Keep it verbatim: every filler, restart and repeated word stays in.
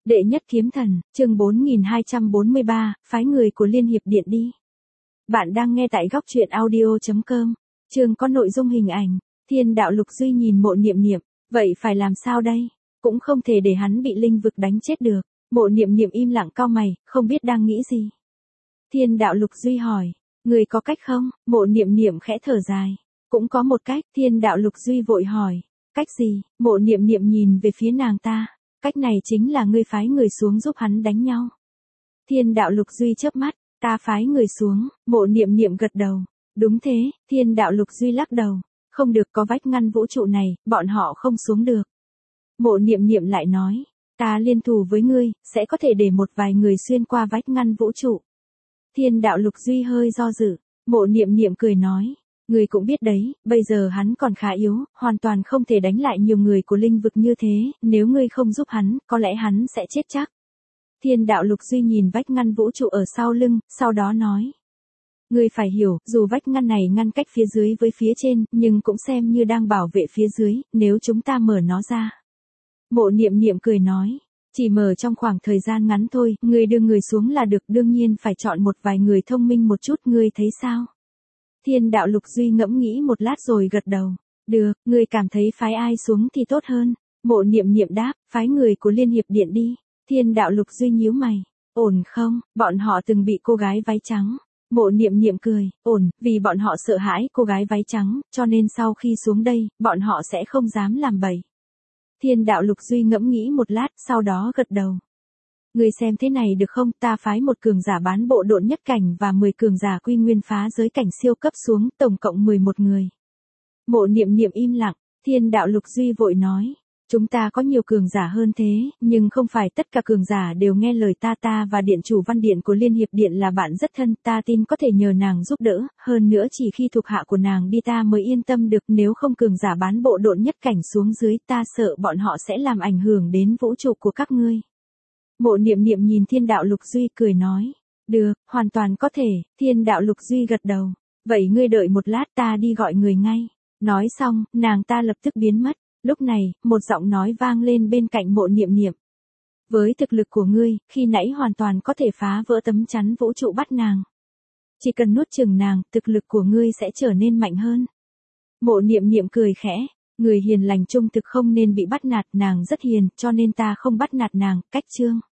Đệ nhất kiếm thần, chương bốn nghìn hai trăm bốn mươi ba, phái người của Liên Hiệp Điện đi. Bạn đang nghe tại góc truyện audio chấm com, chương có nội dung hình ảnh. Thiên đạo Lục Duy nhìn Mộ Niệm Niệm, vậy phải làm sao đây? Cũng không thể để hắn bị linh vực đánh chết được. Mộ Niệm Niệm im lặng cau mày, không biết đang nghĩ gì. Thiên đạo Lục Duy hỏi, người có cách không? Mộ Niệm Niệm khẽ thở dài. Cũng có một cách. Thiên đạo Lục Duy vội hỏi, cách gì? Mộ Niệm Niệm nhìn về phía nàng ta. Cách này chính là ngươi phái người xuống giúp hắn đánh nhau. Thiên đạo Lục Duy chớp mắt, ta phái người xuống. Mộ Niệm Niệm gật đầu. Đúng thế. Thiên đạo Lục Duy lắc đầu. Không được, có vách ngăn vũ trụ này, bọn họ không xuống được. Mộ Niệm Niệm lại nói, ta liên thủ với ngươi, sẽ có thể để một vài người xuyên qua vách ngăn vũ trụ. Thiên đạo Lục Duy hơi do dự. Mộ Niệm Niệm cười nói, ngươi cũng biết đấy, bây giờ hắn còn khá yếu, hoàn toàn không thể đánh lại nhiều người của linh vực như thế, nếu ngươi không giúp hắn, có lẽ hắn sẽ chết chắc. Thiên đạo Lục Duy nhìn vách ngăn vũ trụ ở sau lưng, sau đó nói. Ngươi phải hiểu, dù vách ngăn này ngăn cách phía dưới với phía trên, nhưng cũng xem như đang bảo vệ phía dưới, nếu chúng ta mở nó ra. Mộ Niệm Niệm cười nói, chỉ mở trong khoảng thời gian ngắn thôi, ngươi đưa người xuống là được, đương nhiên phải chọn một vài người thông minh một chút, ngươi thấy sao? Thiên đạo Lục Duy ngẫm nghĩ một lát rồi gật đầu. Được, ngươi cảm thấy phái ai xuống thì tốt hơn? Mộ Niệm Niệm đáp, phái người của Liên Hiệp Điện đi. Thiên đạo Lục Duy nhíu mày. Ổn không? Bọn họ từng bị cô gái váy trắng. Mộ Niệm Niệm cười, ổn, vì bọn họ sợ hãi cô gái váy trắng, cho nên sau khi xuống đây, bọn họ sẽ không dám làm bậy. Thiên đạo Lục Duy ngẫm nghĩ một lát, sau đó gật đầu. Ngươi xem thế này được không, ta phái một cường giả bán bộ độn nhất cảnh và mười cường giả quy nguyên phá giới cảnh siêu cấp xuống, tổng cộng mười một người. Mộ Niệm Niệm im lặng. Thiên đạo Lục Duy vội nói, chúng ta có nhiều cường giả hơn thế, nhưng không phải tất cả cường giả đều nghe lời ta ta và điện chủ văn điện của Liên Hiệp Điện là bạn rất thân, ta tin có thể nhờ nàng giúp đỡ, hơn nữa chỉ khi thuộc hạ của nàng đi ta mới yên tâm được, nếu không cường giả bán bộ độn nhất cảnh xuống dưới, ta sợ bọn họ sẽ làm ảnh hưởng đến vũ trụ của các ngươi. Mộ Niệm Niệm nhìn Thiên đạo Lục Duy cười nói, được, hoàn toàn có thể. Thiên đạo Lục Duy gật đầu, vậy ngươi đợi một lát, ta đi gọi người ngay. Nói xong, nàng ta lập tức biến mất. Lúc này, một giọng nói vang lên bên cạnh Mộ Niệm Niệm. Với thực lực của ngươi, khi nãy hoàn toàn có thể phá vỡ tấm chắn vũ trụ bắt nàng. Chỉ cần nuốt chửng nàng, thực lực của ngươi sẽ trở nên mạnh hơn. Mộ Niệm Niệm cười khẽ, người hiền lành trung thực không nên bị bắt nạt, nàng rất hiền, cho nên ta không bắt nạt nàng. Cách chương